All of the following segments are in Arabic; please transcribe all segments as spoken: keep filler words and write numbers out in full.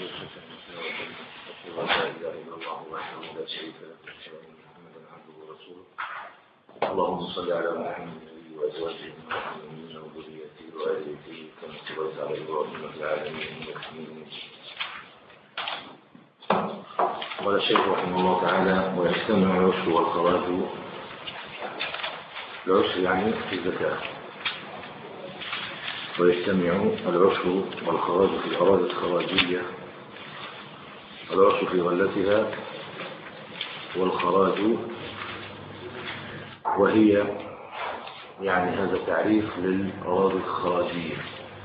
أشهد أن لا إله إلا الله وحده لا شريك له وأشهد أن محمدا عبده ورسوله. اللهم صل على محمد وأزواجه المؤمنين وذريته وآل بيته كما صليت على إبراهيم في العالمين إنك حميد مجيد. قال الشيخ رحمه الله تعالى: ويجتمع العشر والخراج. العشر يعني في الزكاة. ويجتمع العشر والخراج في الأراضي الخراجية، العشر في غلتها والخراج، وهي يعني هذا تعريف للأراضي الخراجية،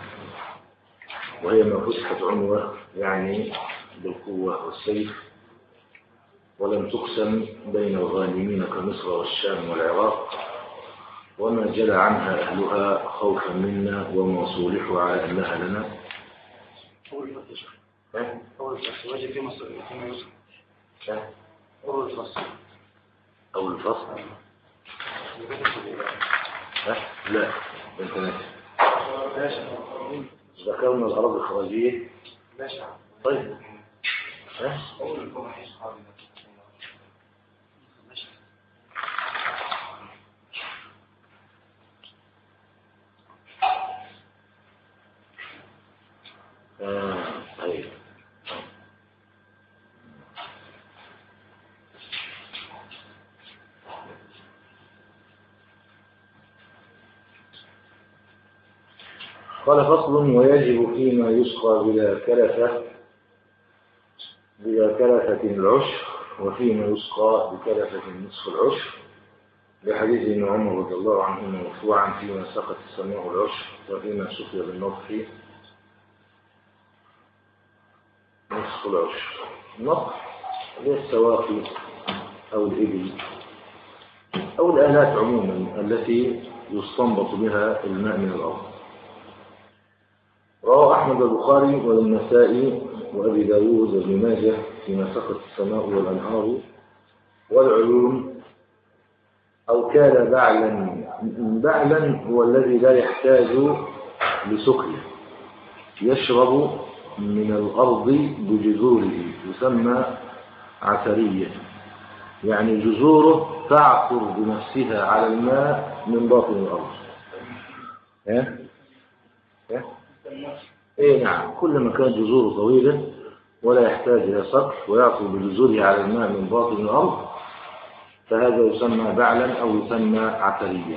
وهي ما فتحت عنوة يعني بالقوة والسيف، ولم تقسم بين الغانمين كمصر والشام والعراق، وما جلى عنها أهلها خوفا منا ومصولحها على أنها لنا. أول الفصل أول الفصل واجب في مصر كما يوصف. أول الفصل أول الفصل لا أنت ناسي. ذكرنا الأراضي الخراجية. طيب أول الفصل آه. طيب قال: فصل: ويجب فيما يسقى بلا كلفة بلا كلفة العشر، وفيما يسقى بكلفة نصف العشر، لحديث ابن عمر رضي الله عنهما مرفوعا: فيما سقت السماء العشر، وفيما سقي بالنطح نصف العشر. النطح هي السواقي أو الإبل أو الآلات عموما التي يستنبط بها الماء من الأرض. رواه أحمد البخاري والنسائي وأبي داود وابن ماجه فيما سقت السماء والأنهار والعيون، أو كان بعلا. بعلا هو الذي لا يحتاج لسقيه، يشرب من الأرض بجذوره، يسمى عثرية، يعني جذوره تعثر بنفسها على الماء من باطن الأرض. ها؟ ها؟ إيه نعم، كل ما كانت جذوره طويلة ولا يحتاج إلى سقف ويعثر بجذوره على الماء من باطن الأرض، فهذا يسمى بعلا أو يسمى عثريا.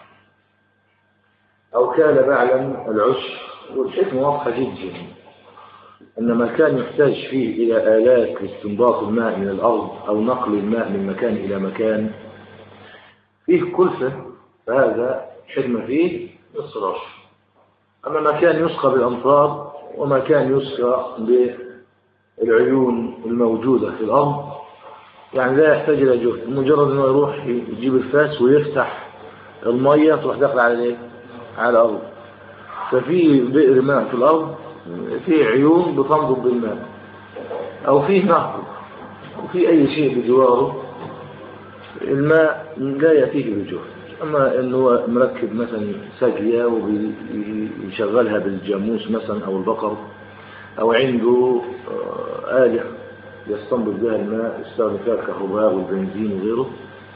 أو كان بعلا العشر، والحكمة واضحة جدا، أن ما كان يحتاج فيه إلى آلات لاستنباط الماء من الأرض أو نقل الماء من مكان إلى مكان فيه كلفة، فهذا حكمة فيه نصف العشر. أما ما كان يسقى بالأمطار وما كان يسقى بالعيون الموجودة في الأرض، يعني لا يحتاج إلى جهد، مجرد أنه يروح يجيب الفاس ويفتح المية تروح داخل على إيه؟ على الأرض. ففي بئر ماء في الأرض، في عيون بتنضب بالماء، أو فيه نهر، وفي أي شيء بجواره الماء لا يأتيه بجهد. أما أنه مركب مثلا ساقية ويشغلها بالجاموس مثلا أو البقر، أو عنده آلة يستنبط بها الماء يستخدم فيها الكهرباء والبنزين وغيره،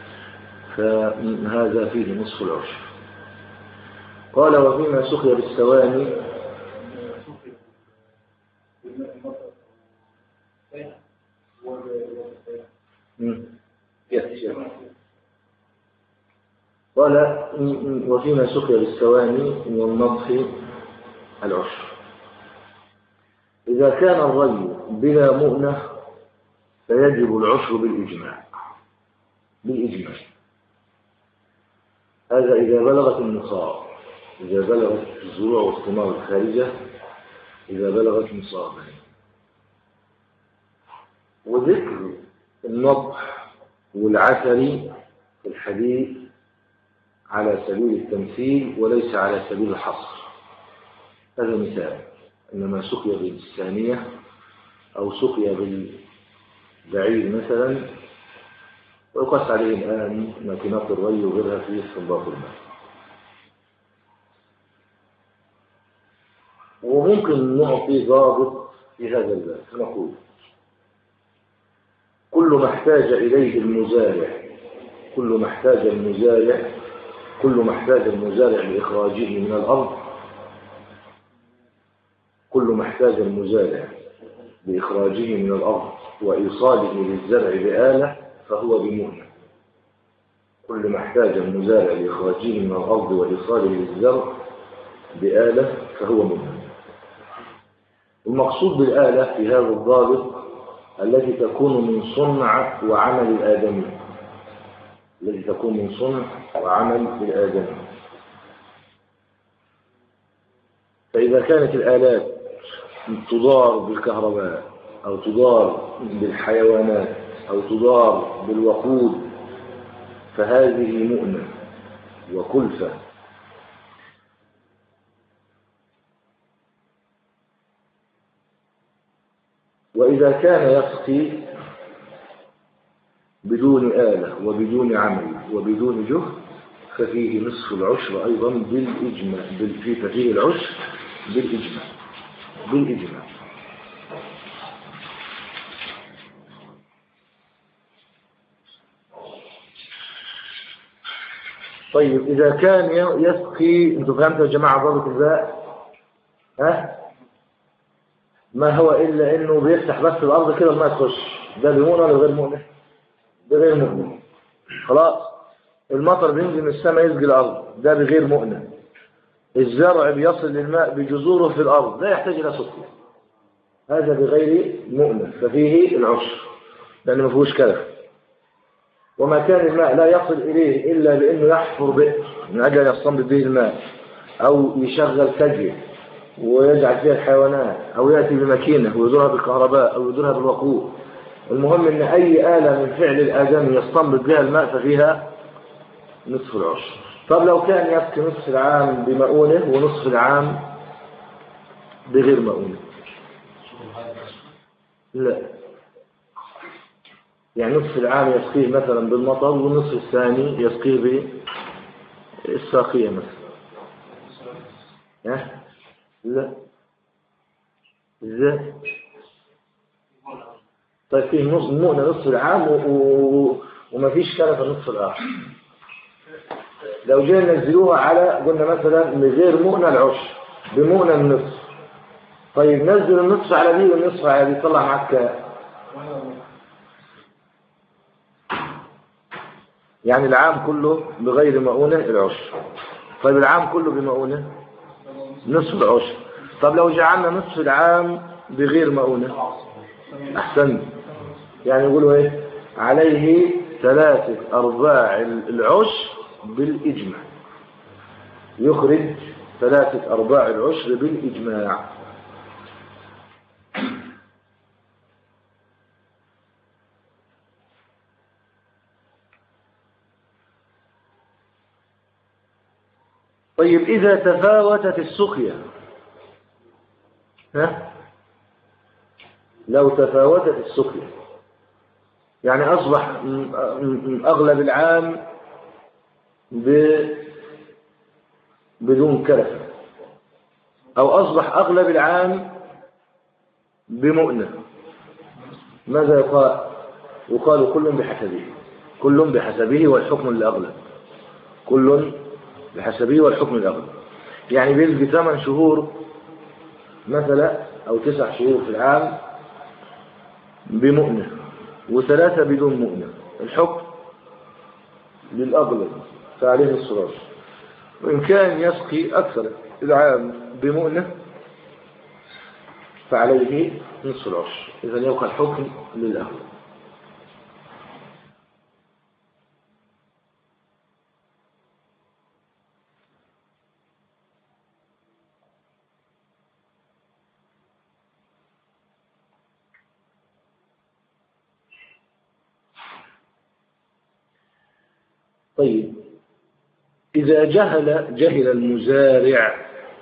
فهذا فيه نصف العشر. قال: وفيما سقي بالسواني. قال: وفيما سقي بالسواني والنضح العشر. إذا كان الري بلا مؤنة فيجب العشر بالإجماع. بالإجماع هذا إذا بلغت النصاب، إذا بلغت الزروع والثمار الخارجة، إذا بلغت نصابا. وذكر النضح والعثري في الحديث على سبيل التمثيل وليس على سبيل الحصر. هذا مثال، إنما سقي بالثانية أو سقي بالبعير مثلا، ويقاس عليه الآن ماكينات الري وغيرها في استنباط الماء. وممكن نعطي ضابط في هذا الباب نقول كل ما احتاج إليه المزارع كل ما احتاج المزارع كل ما احتاج المزارع لإخراجه من الأرض كل ما احتاج المزارع لإخراجه من الأرض وإيصاله للزرع بآلة فهو بمؤنة. كل ما احتاج المزارع لإخراجه من الأرض وإيصاله للزرع بآلة فهو مؤنة. المقصود بالآلة في هذا الضابط التي تكون من صنع وعمل الآدمي التي تكون من صنع وعمل الآدمي. فإذا كانت الآلات تدار بالكهرباء أو تدار بالحيوانات أو تدار بالوقود فهذه مؤنة وكلفة. وإذا كان يسقي بدون آلة وبدون عمل وبدون جهد ففيه نصف العشر أيضا بالإجماع ففيه العشر بالإجماع بالإجماع. طيب إذا كان يسقي أنتوا فهمتوا يا جماعة ضابط الباء ها ما هو إلا إنه بيفتح بس الأرض كده ما تخش ده بمؤنة ولا غير مؤنة؟ بغير مؤنة. خلاص المطر بينزل من السماء يسقي الأرض ده بغير مؤنة. الزرع بيصل للماء بجذوره في الأرض لا يحتاج إلى سقي هذا بغير مؤنة ففيه العشر لأنه ما فيهوش كلف. وما كان الماء لا يصل إليه إلا بأنه يحفر بئر من أجل يستنبط به الماء أو يشغل سجل ويجعل فيها الحيوانات أو يأتي بماكينة ويدورها بالكهرباء أو يدورها بالوقود. المهم أن أي آلة من فعل الآدمي يستنبط بها الماء ففيها نصف العشر. طب لو كان يبقى نصف العام بمؤونة ونصف العام بغير مؤونة لا يعني نصف العام يسقيه مثلا بالمطر والنصف الثاني يسقيه بالساقية مثلا ها لا ازاي طيب فيه نص مؤنة نصف العام و... و... وما فيش كلفة نصف الآخر. لو جينا ننزلوها على قلنا مثلا من غير مؤنة العشر بمؤنة النصف طيب نزل النصف على دي والنصف على دي طلع معك يعني العام كله بغير مؤونة العشر. طيب العام كله بمؤونة نصف العشر. طب لو جعلنا نصف العام بغير مؤونة أحسن يعني يقولوا ايه عليه ثلاثة أرباع العشر بالإجماع يخرج ثلاثة أرباع العشر بالإجماع. طيب إذا تفاوتت السقيا ها لو تفاوتت السقيا يعني أصبح أغلب العام ب... بدون كلفة أو أصبح أغلب العام بمؤنة ماذا يقال؟ يقال كل بحسبه كل بحسبه والحكم الأغلب كل بحسبه والحكم الأغلب. يعني بيلقي ثمان شهور مثلا أو تسع شهور في العام بمؤنة وثلاثة بدون مؤنة الحكم للأغلب فعليه الصلاة. وإن كان يسقي أكثر العام بمؤنة فعليه نصف العشر. إذا يبقى الحكم للأغلب. طيب إذا جهل جهل المزارع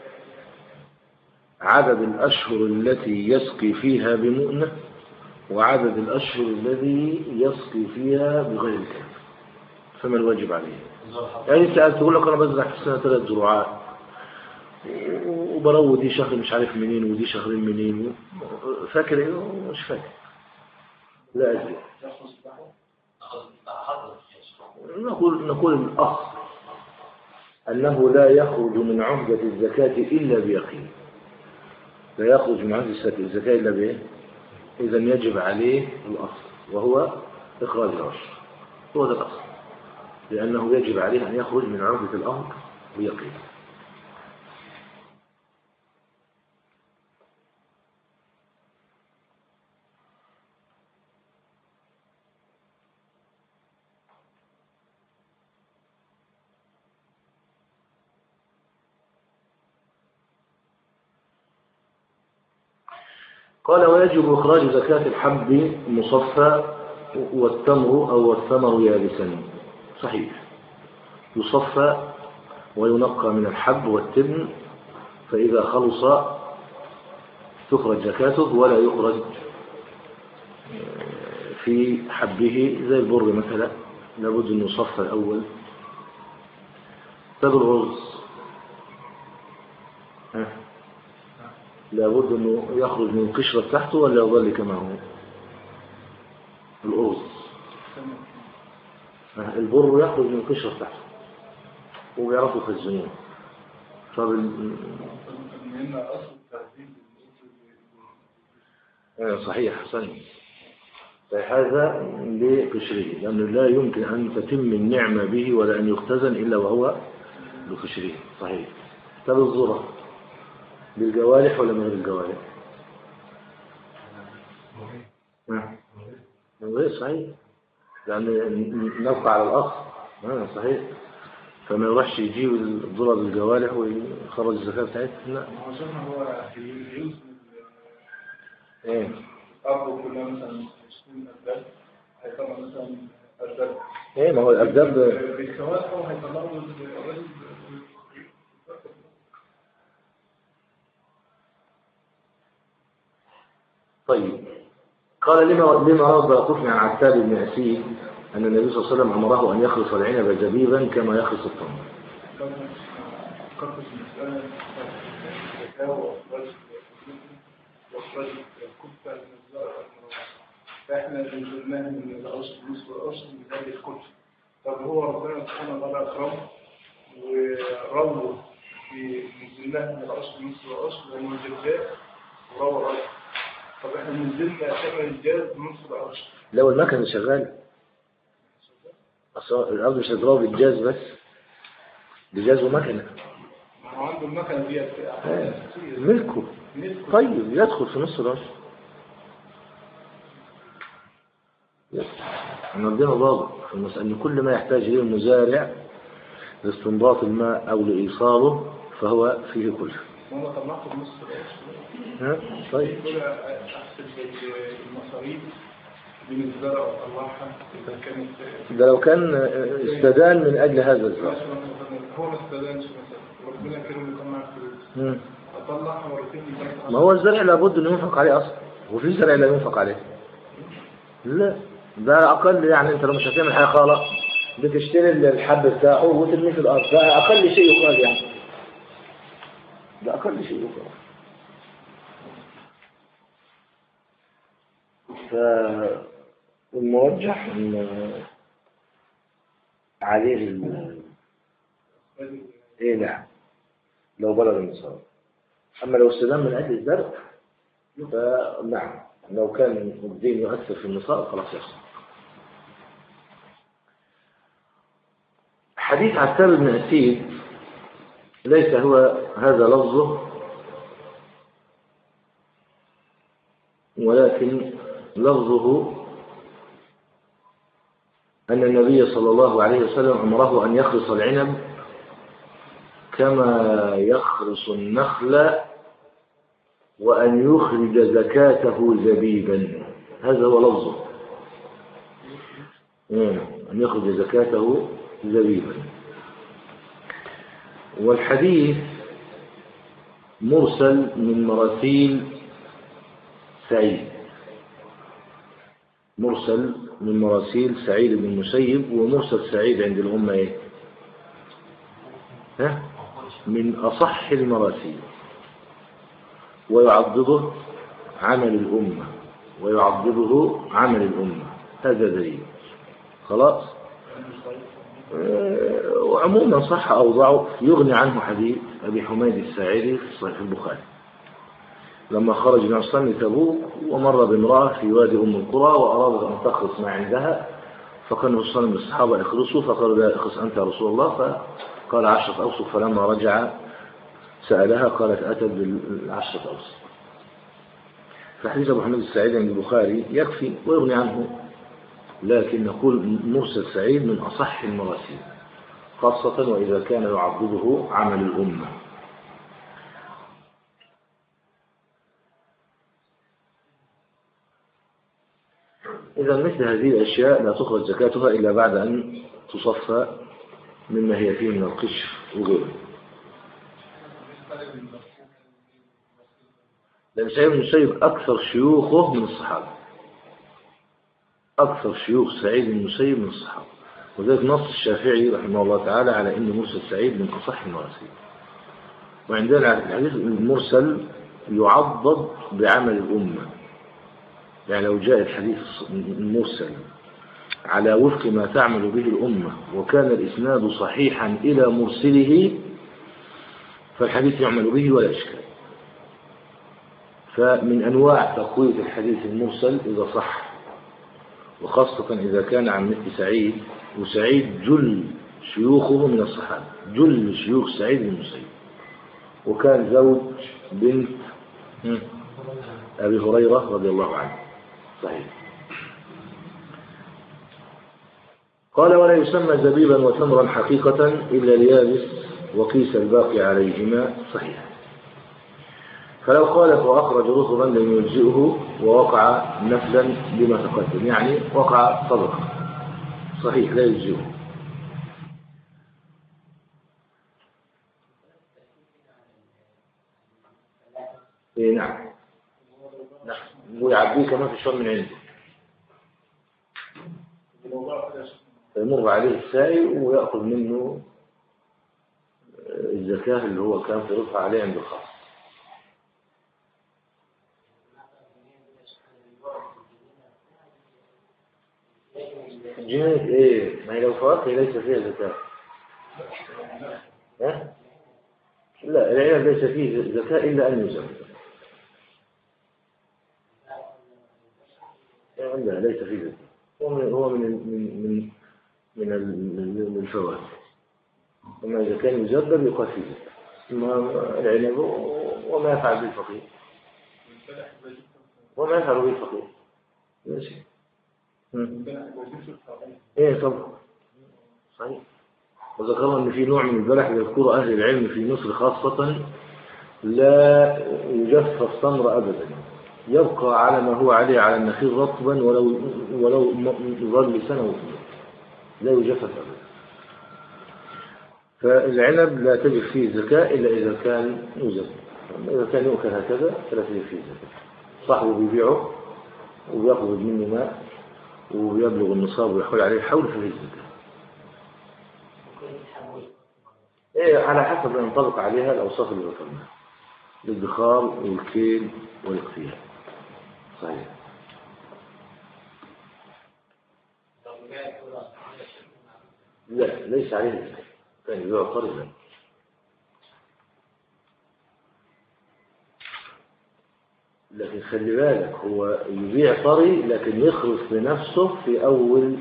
عدد الأشهر التي يسقي فيها بمؤنة وعدد الأشهر الذي يسقي فيها بغير كلفة فما الواجب عليه؟ يعني سألت تقول لك أنا بزرع في السنة ثلاث زروعات وبرو دي شهر مش عارف منين ودي شهرين منين، فاكر ايه؟ مش فاكر. لا أدري. نقول نقول الأصل أنه لا يخرج من عهدة الزكاة إلا بيقين، لا يخرج من عهدة الزكاة إلا بإيه؟ إذا يجب عليه الأصل وهو إخراج العشر، هو ده الأصل، لأنه يجب عليه أن يخرج من عهدة الأمر بيقين. قال ويجب إخراج زكاة الحب مصفى والتمر أو الثمر يابسا. صحيح، يصفى وينقى من الحب والتبن، فإذا خلص تخرج زكاته، ولا يخرج في حبه زي البر مثلا، لابد أن يصفى الأول. طب الرز لابد أنه يخرج من القشرة تحته ولا يظل كما هو؟ الأرز البر يخرج من القشرة تحته وبيعرفوا في الزنون. طب ال... صحيح حسن، هذا لقشره، لأنه لا يمكن أن تتم النعمة به ولا أن يختزن إلا وهو بقشره. صحيح. طب الذرة بالجوارح ولا من غير الجوارح؟ من غير. صحيح، لأن نبقى على الأصل. صحيح، فما يروحش يجيب الذرة بالجوارح ويخرج الزكاة بتاعتها. لا، هو يوزن ايه أرضه كلها مثلا عشرين أرداب، هيطلع مثلا أرداب. ايه ما هو الأرداب بالكوارح وهيطلعوا. طيب، قال لما لما روى البيهقي عن عتاب بن أسيد أن النبي صلى الله عليه وسلم أمره أن يخلص العنب زبيبا كما يخلص التمر. احنا نزلناه من العشر نصف العشر من هذه الكتب. طب هو ربنا سبحانه وتعالى اكرم وروى في نزلناه من العشر نصف العشر لانه الجزاء وروى العشر. طب احنا نزلنا ثمن الجاز نصف العشر. لو المكنه شغاله اصل الارض مش هتضرب بالجاز بس، بجاز ومكنه. ما هو عنده المكنه دي ملكه. طيب يدخل في نصف العشر. عندنا ضابط في المسألة أن كل ما يحتاج إليه المزارع لاستنباط الماء أو لإيصاله فهو فيه كله. وانا طلعته بنص العشر. طيب احسب المصاريف بين الزرع وطلعها اذا كانت ده لو كان استدان من أجل هذا الزرع. هو ما استدانش مثلا، ربنا كريم يطلع فلوس اطلعها مرتين. ما هو الزرع لابد انه ينفق عليه اصلا، وفي زرع لا ينفق عليه. لا ده اقل، يعني انت لو مش هتعمل حاجه خالص بتشتري الحب بتاعه وترميه في الارض، ده اقل شيء يقال، يعني ده اقل شيء يقال. فالمرجح ان عليه ال ايه نعم لو بلغ النصاب. اما لو استدام من اجل الزرع فنعم، لو كان الدين يؤثر في النصاب خلاص يحصل. حديث عتاب بن أسيد ليس هو هذا لفظه، ولكن لفظه أن النبي صلى الله عليه وسلم أمره أن يخرص العنب كما يخرص النخل وأن يخرج زكاته زبيبا. هذا هو لفظه، أن يخرج زكاته زبيبا. والحديث مرسل من مراسيل سعيد، مرسل من مراسيل سعيد بن المسيب. ومرسل سعيد عند الأمة إيه؟ ها؟ من أصح المراسيل. ويعضده عمل الأمة ويعضده عمل الأمة، هذا دليل. خلاص. وعموما صح أو ضعف يغني عنه حديث أبي حميد الساعدي في صحيح البخاري لما خرج من عصام تبوك ومر بامرأة في وادي أم القرى وأرادت أن تخلص ما عندها، فكان الرسول من الصحابة اخلصوا، فقال لا اخلص أنت يا رسول الله، فقال عشرة أوسق، فلما رجع سألها قالت أتت بالعشرة أوسق. فحديث أبو حميد الساعدي عند البخاري يكفي ويغني عنه، لكن نقول مرسل سعيد من أصح المراسيل، خاصة وإذا كان يعضده عمل الأمة. إذا مثل هذه الأشياء لا تخرج زكاتها إلا بعد أن تصفى مما هي فيه من القشر وغيره. لأن سعيد بن المسيب أكثر شيوخه من الصحابة، أكثر شيوخ سعيد بن المسيب من الصحابة، وذلك نص الشافعي رحمه الله تعالى على أن مرسل سعيد من أصح المراسيل. وعندنا الحديث المرسل يعضد بعمل الأمة، يعني لو جاء الحديث المرسل على وفق ما تعمل به الأمة وكان الإسناد صحيحا إلى مرسله فالحديث يعمل به ولا إشكال. فمن أنواع تقوية الحديث المرسل إذا صح، وخاصة إذا كان عن مثل سعيد، وسعيد جل شيوخه من الصحابة، جل شيوخ سعيد بن المسيب، وكان زوج بنت أبي هريرة رضي الله عنه. صحيح. قال ولا يسمى زبيبا وتمرا حقيقة إلا اليابس وقيس الباقي عليهما. صحيح. فلو خالف وأخرج رطبا لم يجزئه ووقع نفلا بما تقدم، يعني وقع صدقة، صحيح لا يجزئه. إيه نعم، ويعبيه كمان في الشر من عنده، يمر عليه السائل ويأخذ منه الزكاة اللي هو كان في رفع عليه عند الخاص. جنيه ايه؟ ما هي لو فواكه ليس فيها زكاة. ها؟ لا، العنب ليس فيه زكاة إلا أن يزكى. لا ليس فيه زكاة، هو من هو من من من من الفواكه. أما إذا كان يزبر يقال فيه زكاة. أما العنب وما يفعل بالفقير، وما يفعل بالفقير ماشي. ايه طبعا صحيح. وذكرنا ان في نوع من البلح يذكر اهل العلم في مصر خاصة لا يجف التمر ابدا، يبقى على ما هو عليه على النخيل رطبا ولو ولو ظل سنة وسنة، لا يجف ابدا. فالعنب لا تجب فيه زكاة الا اذا كان يزكى، اذا كان يؤكل هكذا فلا تجب فيه زكاة. صاحبه بيبيعه ويأخذ منه ماء ويبلغ النصاب ويحول عليه الحول فيه الزكاة. إيه على حسب ما ينطبق عليها الأوصاف اللي ذكرناها، الادخار والكيل والاقتيال. صحيح. لا ليس عليه الزكاة، كان يبيع قرضا. لكن خلي بالك هو يبيع طري لكن يخلص لنفسه في أول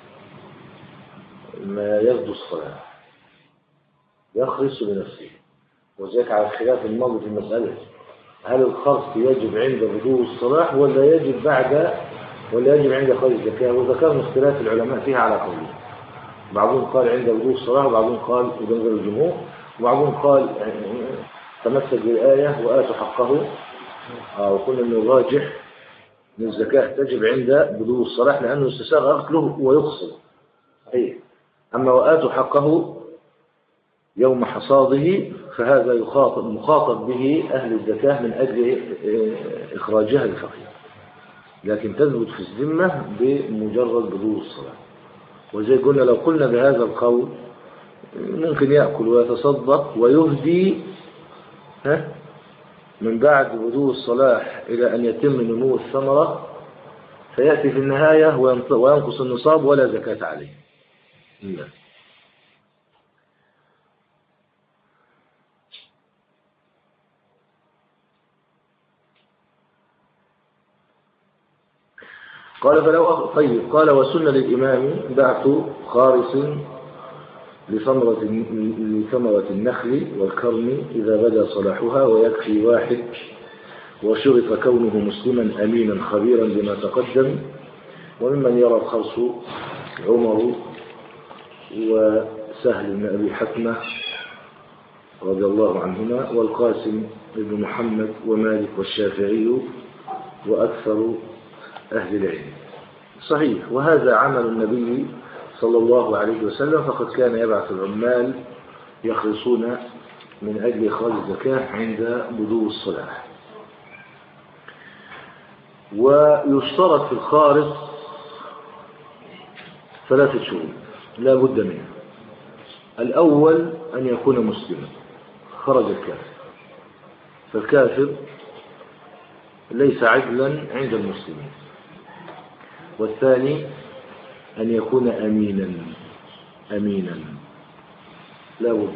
ما يبدو الصلاة، يخلص لنفسه. وذلك على الخلاف الماضي في المسألة، هل الخلص يجب عند بدو الصلاة ولا يجب بعد ولا يجب عند خارج الزكاة؟ وذكرنا اختلاف العلماء فيها على قولين، بعضهم قال عند بدو الصلاة وبعضهم قال وذكر الجمهور، وبعضهم قال تمسك بالآية وآتوا حقه. وقلنا أن الراجح من الزكاة تجب عند بدو الصلاح لأنه استساغ أكله ويقصد. أي أما وآتوا حقه يوم حصاده فهذا يخاطب مخاطب به أهل الزكاة من أجل إخراجها للفقير، لكن تثبت في الذمة بمجرد بدو الصلاح. وزي قلنا لو قلنا بهذا القول ممكن يأكل ويتصدق ويهدي ها من بعد بدو الصلاح إلى أن يتم نمو الثمرة فيأتي في النهاية وينقص النصاب ولا زكاة عليه. لا. قال فلو طيب قال وسن للإمام بعث خارص لثمرة لثمرة النخل والكرم إذا بدا صلاحها، ويكفي واحد، وشرط كونه مسلما أمينا خبيرا بما تقدم. وممن يرى الخرص عمر وسهل بن أبي حكمة رضي الله عنهما، والقاسم بن محمد ومالك والشافعي وأكثر أهل العلم. صحيح، وهذا عمل النبي صلى الله عليه وسلم، فقد كان يبعث العمال يخلصون من أجل إخراج الزكاة عند بدو الصلاح. ويشترط في الخارص ثلاثة شروط لا بد منها. الأول أن يكون مسلما، خرج الكافر، فالكافر ليس عدلا عند المسلمين. والثاني أن يكون أمينا أمينا لا بد،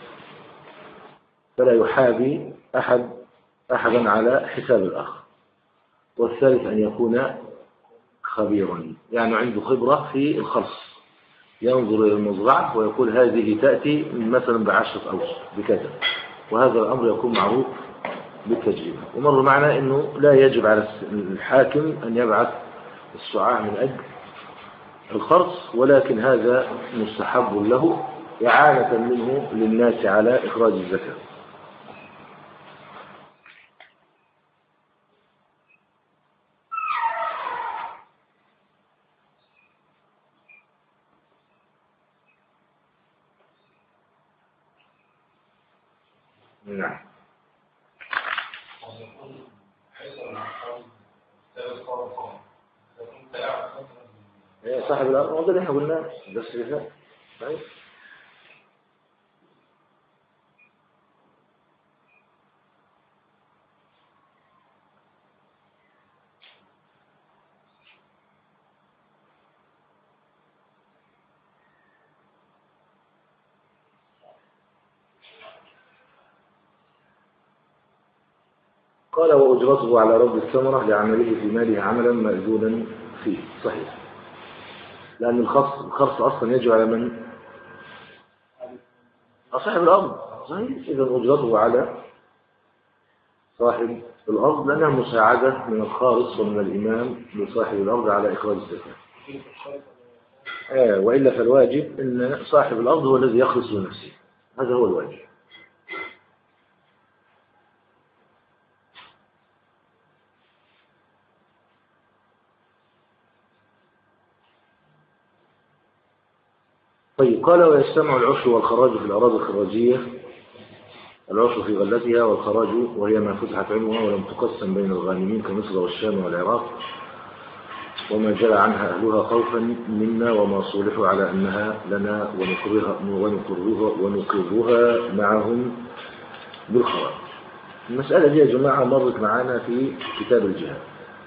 فلا يحابي أحد أحدا على حساب الآخر. والثالث أن يكون خبيرا، يعني عنده خبرة في الخلص، ينظر إلى المزرعة ويقول هذه تأتي مثلا بعشرة أوسق بكذا، وهذا الأمر يكون معروف بالتجربة. ومر معنا أنه لا يجب على الحاكم أن يبعث السعاة من أجل الخرص، ولكن هذا مستحب له إعانة منه للناس على إخراج الزكاة. نعم. صاحب الأرض هذا اللي احنا قلناه بس اللي طيب. قال وأجرته على رب الثمرة لعمله في ماله عملا مأذونا فيه. صحيح، لأن الخرص الخرص أصلا يجب على من؟ صاحب الأرض. صحيح، إذا أجرته على صاحب الأرض لأنها مساعدة من الخارص ومن الإمام لصاحب الأرض على إخراج الزكاة. آه وإلا فالواجب أن صاحب الأرض هو الذي يخلص لنفسه، هذا هو الواجب. طيب قال ويجتمع العشر والخراج في الأراضي الخراجية، العشر في غلتها والخراج وهي ما فتحت عنوها ولم تقسم بين الغانمين كمصر والشام والعراق، وما جرى عنها أهلها خوفا منا وما صولحوا على أنها لنا ونقرها, ونقرها, ونقرها معهم بالخراج. المسألة دي يا جماعة مرت معانا في كتاب الجهاد.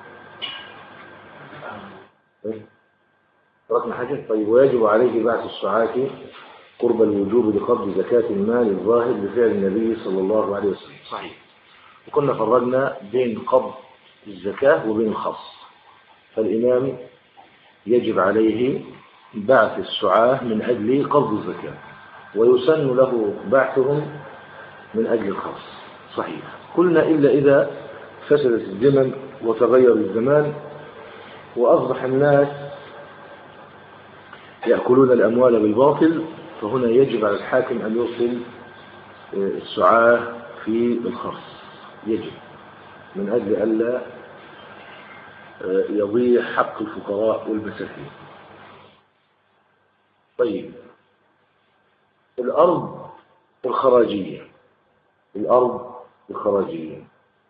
رقم حاجة. طيب ويجب عليه بعث السعاة قرب الوجوب بقبض زكاة المال الظاهر بفعل النبي صلى الله عليه وسلم. صحيح، وكنا فرقنا بين قبض الزكاة وبين الخص. فالإمام يجب عليه بعث السعاة من أجل قبض الزكاة، ويسن له بعثهم من أجل الخص. صحيح، قلنا إلا إذا فسدت الزمن وتغير الزمان وأصبح الناس يأكلون الأموال بالباطل، فهنا يجب على الحاكم أن يرسل السعاة في الخرص، يجب من أجل ألا يضيع حق الفقراء والمساكين. طيب الأرض الخراجية، الأرض الخراجية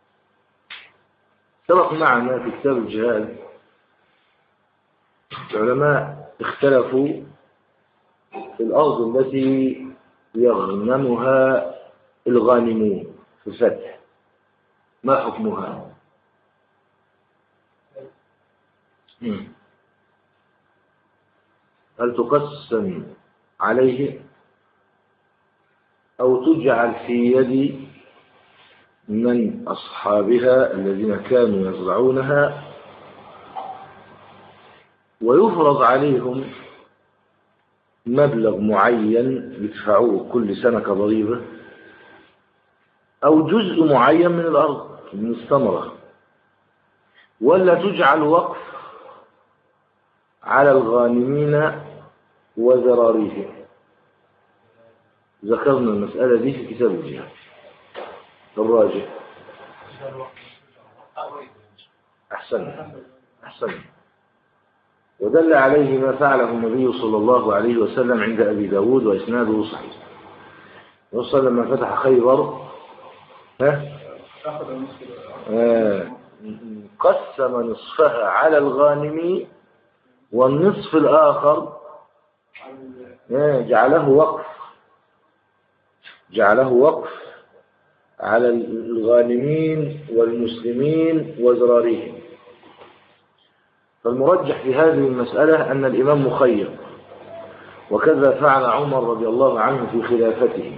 سبق معنا في كتاب الجهاد العلماء اختلفوا في الأرض التي يغنمها الغانمون في الفتح، ما حكمها؟ هل تقسم عليه أو تجعل في يد من أصحابها الذين كانوا يزرعونها ويفرض عليهم مبلغ معين يدفعوه كل سنة كضريبة، أو جزء معين من الأرض من الثمرة، ولا تجعل وقف على الغانمين وذراريهم؟ ذكرنا المسألة دي في كتاب الجهاد الراجع. أحسن أحسن ودل عليه ما فعله النبي صلى الله عليه وسلم عند أبي داود وإسناده صحيح. وصل لما فتح خيبر ها آه. قسم نصفها على الغانم والنصف الآخر آه. جعله وقف جعله وقف على الغانمين والمسلمين وزراريهم. فالمرجح في هذه المسألة أن الإمام مخير، وكذا فعل عمر رضي الله عنه في خلافته.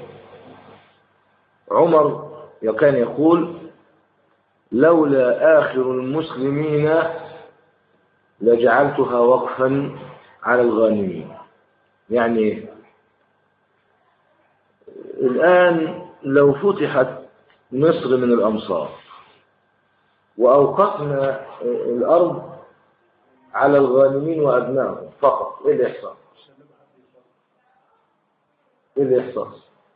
عمر كان يقول لولا آخر المسلمين لجعلتها وقفا على الغانمين. يعني الآن لو فتحت مصر من الأمصار وأوقفنا الأرض على الغانمين وأبنائهم فقط، إيه اللي يحصل؟ إيه اللي يحصل؟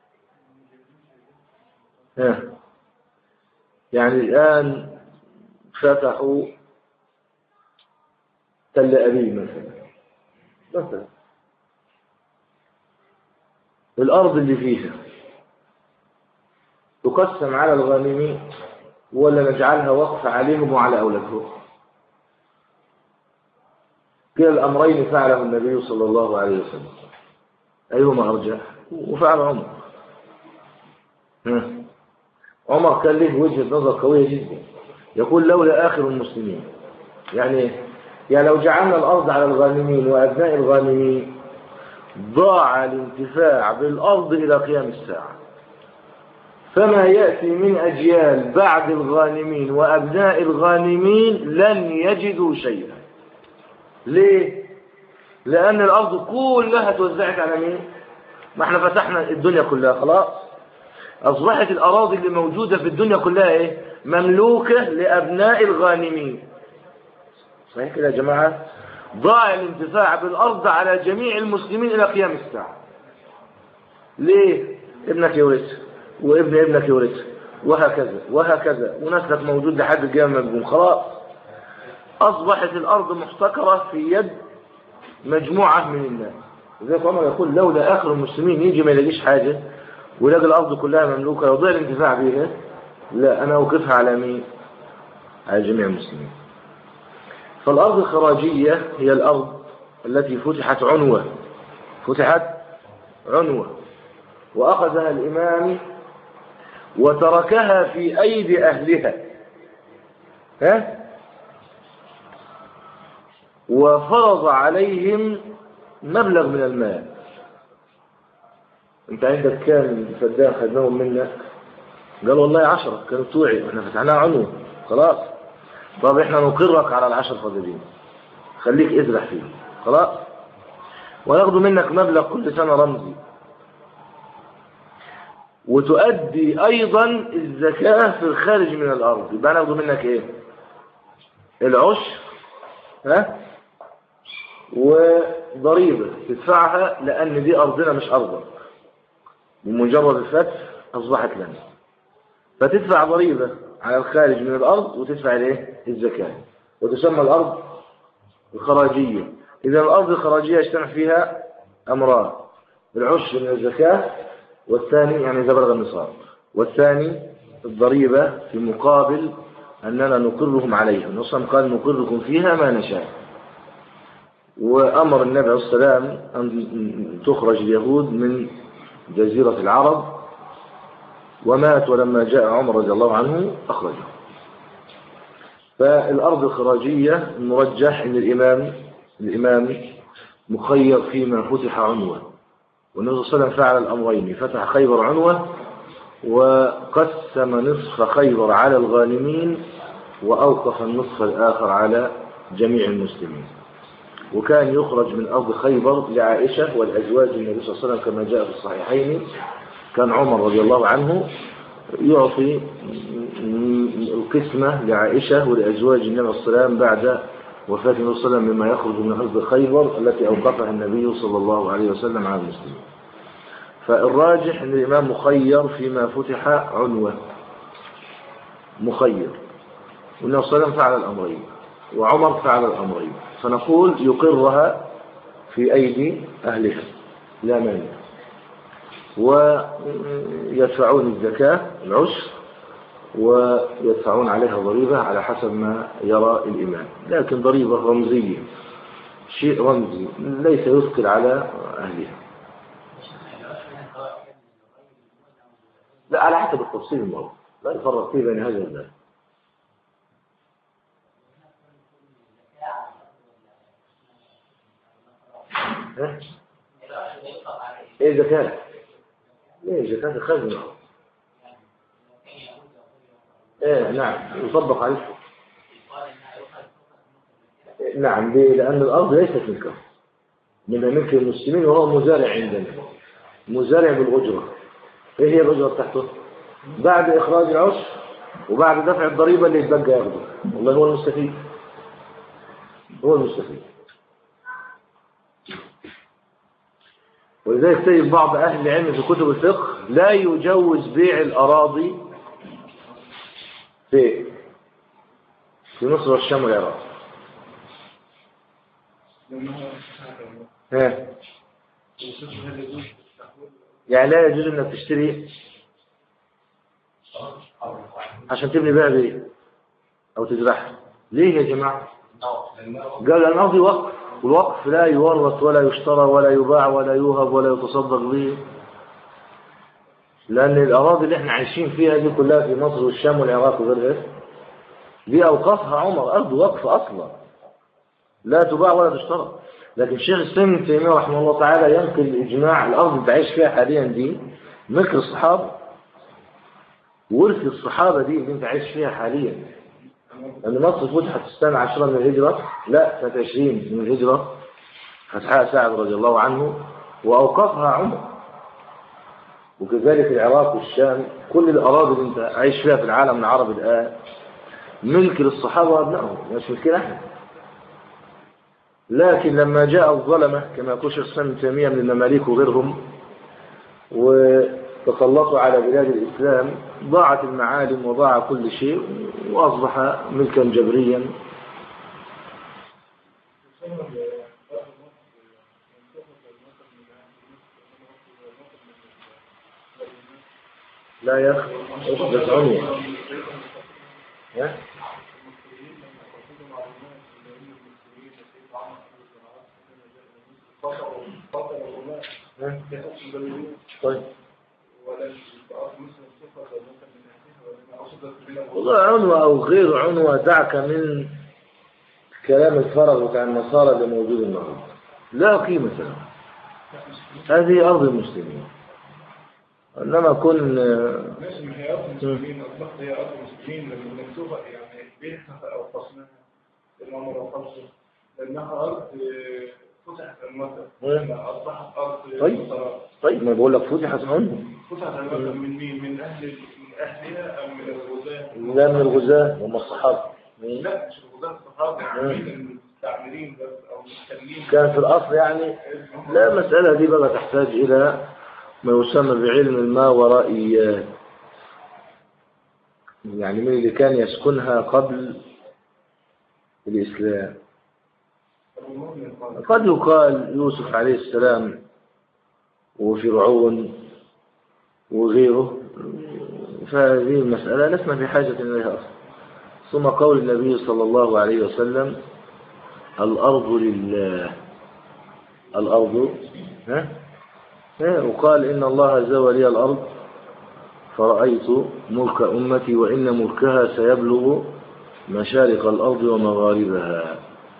ها. يعني الآن فتحوا تل أبيب مثلا مثلا الأرض اللي فيها تقسم على الغانمين ولا نجعلها وقف عليهم وعلى أولادهم؟ كلا الأمرين فعله النبي صلى الله عليه وسلم، أيهما أرجح؟ وفعل عمر. عمر كان له وجهة نظر قوية جدا، يقول لولا آخر المسلمين. يعني يعني لو جعلنا الأرض على الغانمين وأبناء الغانمين ضاع الانتفاع بالأرض إلى قيام الساعة، فما يأتي من أجيال بعد الغانمين وأبناء الغانمين لن يجدوا شيئا. ليه؟ لأن الأرض كلها توزعت على مين؟ ما احنا فتحنا الدنيا كلها خلاص، أصبحت الأراضي اللي موجودة في الدنيا كلها إيه؟ مملوكة لأبناء الغانمين. صحيح كده يا جماعة؟ ضاع الانتفاع بالأرض على جميع المسلمين إلى قيام الساعة. ليه؟ ابنك يورث وابن ابنك يورث وهكذا وهكذا، ونسلك موجود لحد القيامة مجموع. خلاص أصبحت الأرض محتكرة في يد مجموعة من الناس. لذلك عمر يقول لولا آخر المسلمين يجي ما يلاقيش حاجة ويلاقي الأرض كلها مملوكة يضيع الانتفاع بها، لا أنا أوقفها على مين؟ على جميع المسلمين. فالأرض الخراجية هي الأرض التي فتحت عنوة فتحت عنوة وأخذها الإمام وتركها في أيدي أهلها، ها؟ وفرض عليهم مبلغ من المال. انت عندك كام فدان خدناهم منك؟ قال والله عشرة كانوا توعي واحنا فتحناها عنوة خلاص. طب احنا نقرك على العشر فدادين، خليك ازرع فيه خلاص، وناخذ منك مبلغ كل سنة رمزي، وتؤدي ايضا الزكاة في الخارج من الارض. يبقى ناخذ منك ايه؟ العشر، ها، وضريبة تدفعها لان دي ارضنا مش ارضك، بمجرد الفتح اصبحت لنا، فتدفع ضريبة على الخارج من الارض وتدفع الايه؟ الزكاة، وتسمى الارض الخراجية. اذا الارض الخراجية يجتمع فيها امران: العشر من الزكاة، والثاني يعني إذا بلغ النصاب، والثاني الضريبة في مقابل أننا نقرهم عليها. النصاب قال نقركم فيها ما نشاء. وأمر النبي عليه السلام أن تخرج اليهود من جزيرة العرب، ومات ولما جاء عمر رضي الله عنه أخرجه. فالأرض الخراجية المرجح أن الإمام الإمام مخير فيما فتح عنوة، والنبي صلى الله عليه وسلم فعل الأمرين، فتح خيبر عنوة وقسم نصف خيبر على الغانمين وأوقف النصف الآخر على جميع المسلمين. وكان يخرج من أرض خيبر لعائشة والأزواج النبي صلى الله عليه وسلم كما جاء في الصحيحين. كان عمر رضي الله عنه يعطي القسمة لعائشة ولأزواج النبي صلى الله عليه وسلم بعد وفاة النبي صلى الله عليه وسلم مما يخرج من أرض خيبر التي أوقفها النبي صلى الله عليه وسلم على المسلمين. فالراجح أن الإمام مخير فيما فتح عنوة، مخير، والنبي صلى الله عليه وسلم فعل الأمرين وعمر فعل الأمرين، فنقول يقرها في أيدي أهلها لا مانع، ويدفعون الزكاة العشر ويدفعون عليها ضريبة على حسب ما يرى الإمام، لكن ضريبة رمزية، شيء رمزي ليس يثقل على أهلها. لا، على حسب التفصيل الموضوع، لا يفرق فيه بين هذا والذاك. ايه زكاة؟ ايه زكاة الخزنة؟ ايه نعم يطبق عليه. نعم، لأن الأرض ليست ملكه، من ملك المسلمين، وهو مزارع عندنا، مزارع بالأجرة. ايه هي الأجرة بتاعته؟ بعد إخراج العشر وبعد دفع الضريبة اللي يتبقى ياخده، والله هو المستفيد، هو المستفيد. ولذلك تجد بعض أهل العلم في كتب الفقه لا يجوز بيع الأراضي في في مصر والشام والعراق. ها، يعني لا يجوز انك تشتري عشان تبني بقى بيه او تزرعها. ليه يا جماعه؟ قال الارض وقف، والوقف لا يورث ولا يشترى ولا يباع ولا يوهب ولا يتصدق به، لان الاراضي اللي احنا عايشين فيها دي كلها في مصر والشام والعراق وغيرها دي اوقفها عمر، ارض وقف اصلا لا تباع ولا تشترى. لكن الشيخ الإسلام ابن تيمية رحمه الله تعالى ينقل الإجماع، الأرض اللي تعيش فيها حاليا دي ملك الصحابة، ورث الصحابة دي اللي انت عايش فيها حاليا. لأن مصر فتحت في السنة عشرة من الهجرة، لا سنة عشرين من الهجرة، فتحها سعد رضي الله عنه وأوقفها عمر. وكذلك العراق والشام، كل الأراضي اللي انت عايش فيها في العالم العربي الآن ملك للصحابة وأبنائهم، مش ملكنا احنا. لكن لما جاء الظلمة كما يقول الشيخ الإسلام ابن تيمية من المماليك وغيرهم وتسلطوا على بلاد الإسلام، ضاعت المعالم وضاع كل شيء وأصبح ملكا جبريا. لا يخرج عنوة. طيب والله عنوة أو غير عنوة دعك من كلام الفرغ بتاع النصارى اللي موجود النهارده، لا قيمة له. هذه أرض المسلمين، إنما كن هي أرض المسلمين، أصبحت هي أرض المسلمين لما نكتبها يعني بينها أو قسمها الأمر وخلصه، لأنها أرض فتحت المدى، أصبحت أرض. طيب طيب ما بقول لك فتحت عنه. فتحت المدى من مين؟ من أهل من أهلها أم من الغزاة؟ لا من الغزاة، هم الصحابة. لا مش الغزاة، الصحابة من المستعمرين بس أو المحتلين. كان في الأصل يعني لا، المسألة دي بقى تحتاج إلى ما يسمى بعلم الماورائيات، يعني من اللي كان يسكنها قبل الإسلام. قد يقال يوسف عليه السلام وفرعون وغيره، فهذه المسألة لسنا في حاجة إليها أصلا. ثم قول النبي صلى الله عليه وسلم الأرض لله، الأرض ها؟ وقال إن الله زوى لي الأرض فرأيت ملك أمتي وإن ملكها سيبلغ مشارق الأرض ومغاربها.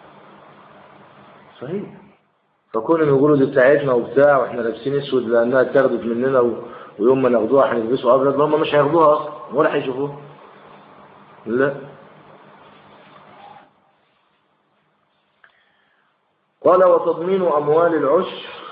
صحيح. فكونهم يقولوا دي بتاعتنا وبتاع واحنا لابسين اسود لانها اتاخدت مننا و... ويوم ما ناخدوها هنلبسوا ابيض، هم مش هياخدوها اصلا ولا هيشوفوها. لا. قال وتضمين اموال العشر